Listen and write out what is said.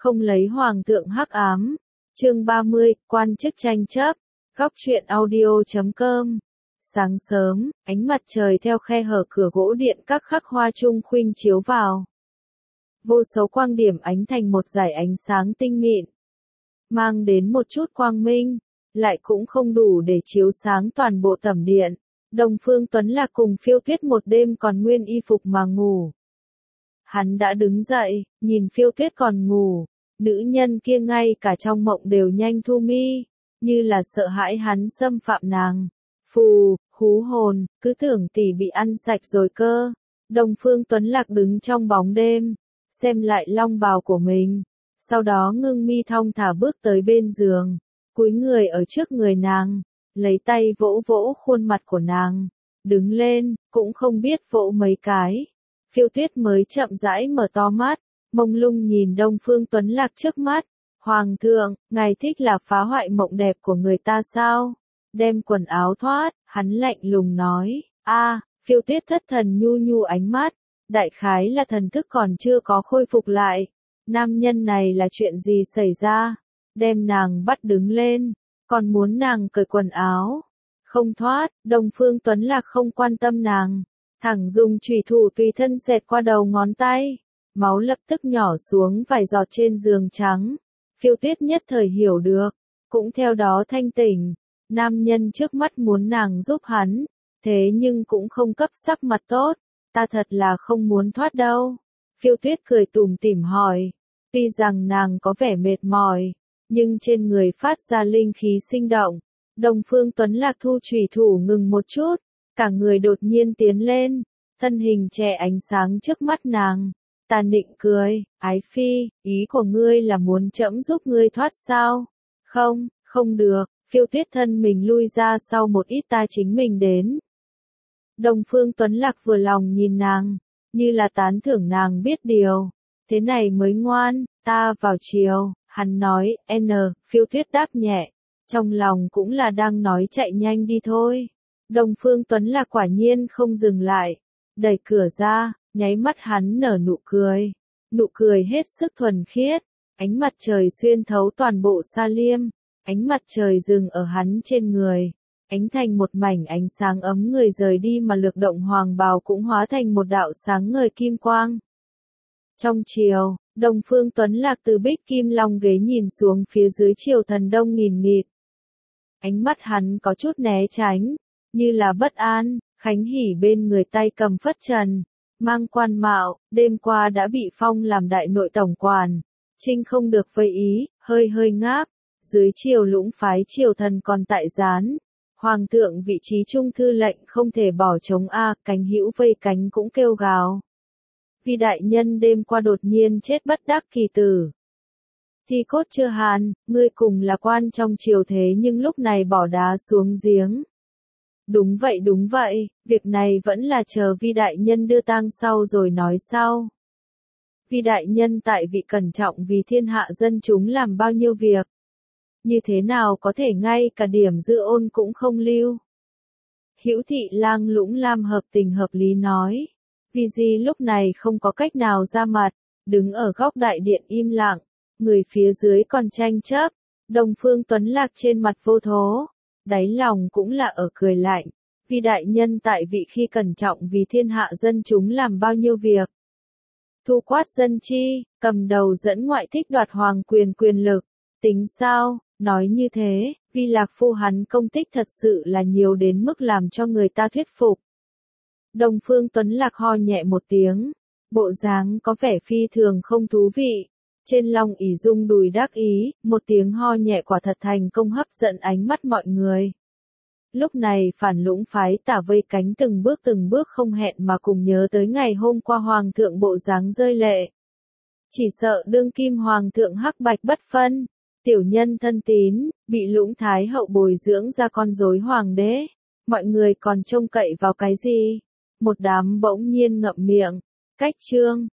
không lấy hoàng thượng hắc ám. Chương 30, quan chức tranh chấp. Góc truyện audio.com. Sáng sớm, ánh mặt trời theo khe hở cửa gỗ điện các khắc hoa trung khuynh chiếu vào. Vô số quang điểm ánh thành một dải ánh sáng tinh mịn, mang đến một chút quang minh, lại cũng không đủ để chiếu sáng toàn bộ tẩm điện. Đông Phương Tuấn Lạc cùng Phiêu Tuyết một đêm còn nguyên y phục mà ngủ. Hắn đã đứng dậy, nhìn Phiêu Tuyết còn ngủ, nữ nhân kia ngay cả trong mộng đều nhanh thu mi, như là sợ hãi hắn xâm phạm nàng. Phù, hú hồn, cứ tưởng tỷ bị ăn sạch rồi cơ. Đông Phương Tuấn Lạc đứng trong bóng đêm, xem lại long bào của mình, sau đó ngưng mi thong thả bước tới bên giường, cúi người ở trước người nàng, lấy tay vỗ vỗ khuôn mặt của nàng, đứng lên, cũng không biết vỗ mấy cái. Phiêu Tuyết mới chậm rãi mở to mắt, mông lung nhìn Đông Phương Tuấn Lạc trước mắt. Hoàng thượng, ngài thích là phá hoại mộng đẹp của người ta sao? Đem quần áo thoát, hắn lạnh lùng nói. Phiêu Tuyết thất thần nhu nhu ánh mắt, đại khái là thần thức còn chưa có khôi phục lại. Nam nhân này là chuyện gì xảy ra? Đem nàng bắt đứng lên, còn muốn nàng cởi quần áo. Không thoát, Đông Phương Tuấn Lạc không quan tâm nàng, thẳng dùng chùy thủ tùy thân xẹt qua đầu ngón tay. Máu lập tức nhỏ xuống vài giọt trên giường trắng. Phiêu Tuyết nhất thời hiểu được, cũng theo đó thanh tỉnh. Nam nhân trước mắt muốn nàng giúp hắn, thế nhưng cũng không cấp sắc mặt tốt. Ta thật là không muốn thoát đâu. Phiêu Tuyết cười tủm tỉm hỏi. Tuy rằng nàng có vẻ mệt mỏi, nhưng trên người phát ra linh khí sinh động. Đông Phương Tuấn Lạc thu chùy thủ ngừng một chút, cả người đột nhiên tiến lên, thân hình che ánh sáng trước mắt nàng. Ta nịnh cười, ái phi, ý của ngươi là muốn trẫm giúp ngươi thoát sao? Không, không được. Phiêu Tuyết thân mình lui ra sau một ít, ta chính mình đến. Đông Phương Tuấn Lạc vừa lòng nhìn nàng, như là tán thưởng nàng biết điều. Thế này mới ngoan, ta vào chiều, hắn nói. Phiêu Tuyết đáp nhẹ, trong lòng cũng là đang nói chạy nhanh đi thôi. Đông Phương Tuấn Lạc quả nhiên không dừng lại, đẩy cửa ra, nháy mắt hắn nở nụ cười hết sức thuần khiết. Ánh mặt trời xuyên thấu toàn bộ sa liêm, ánh mặt trời dừng ở hắn trên người, ánh thành một mảnh ánh sáng ấm người, rời đi mà lực động hoàng bào cũng hóa thành một đạo sáng ngời kim quang. Trong chiều, Đông Phương Tuấn Lạc từ bích kim long ghế nhìn xuống phía dưới triều thần đông nghìn nghịt. Ánh mắt hắn có chút né tránh, như là bất an. Khánh Hỉ bên người tay cầm phất trần, mang quan mạo, đêm qua đã bị phong làm đại nội tổng quản. Trinh không được vây ý, hơi ngáp. Dưới triều Lũng phái triều thần còn tại gián. Hoàng thượng vị trí trung thư lệnh không thể bỏ trống cánh hữu vây cánh cũng kêu gào. Vì đại nhân đêm qua đột nhiên chết bất đắc kỳ tử. Thi cốt chưa hàn, ngươi cùng là quan trong triều thế nhưng lúc này bỏ đá xuống giếng. Đúng vậy, việc này vẫn là chờ Vi đại nhân đưa tang sau rồi nói sau. Vi đại nhân tại vị cẩn trọng vì thiên hạ dân chúng làm bao nhiêu việc. Như thế nào có thể ngay cả điểm dư ôn cũng không lưu. Hữu Thị Lang Lũng Lam hợp tình hợp lý nói. Vì gì lúc này không có cách nào ra mặt, đứng ở góc đại điện im lặng, người phía dưới còn tranh chấp. Đông Phương Tuấn Lạc trên mặt vô thố, đáy lòng cũng là ở cười lạnh. Vì đại nhân tại vị khi cẩn trọng vì thiên hạ dân chúng làm bao nhiêu việc. Thu quát dân chi, cầm đầu dẫn ngoại thích đoạt hoàng quyền lực. Tính sao, nói như thế, vì lạc phu hắn công tích thật sự là nhiều đến mức làm cho người ta thuyết phục. Đông Phương Tuấn Lạc ho nhẹ một tiếng, bộ dáng có vẻ phi thường không thú vị. Trên long ỷ dung đùi đắc ý, một tiếng ho nhẹ quả thật thành công hấp dẫn ánh mắt mọi người. Lúc này phản Lũng phái tả vây cánh từng bước không hẹn mà cùng nhớ tới ngày hôm qua hoàng thượng bộ dáng rơi lệ. Chỉ sợ đương kim hoàng thượng hắc bạch bất phân, tiểu nhân thân tín, bị Lũng thái hậu bồi dưỡng ra con rối hoàng đế. Mọi người còn trông cậy vào cái gì? Một đám bỗng nhiên ngậm miệng. Cách chương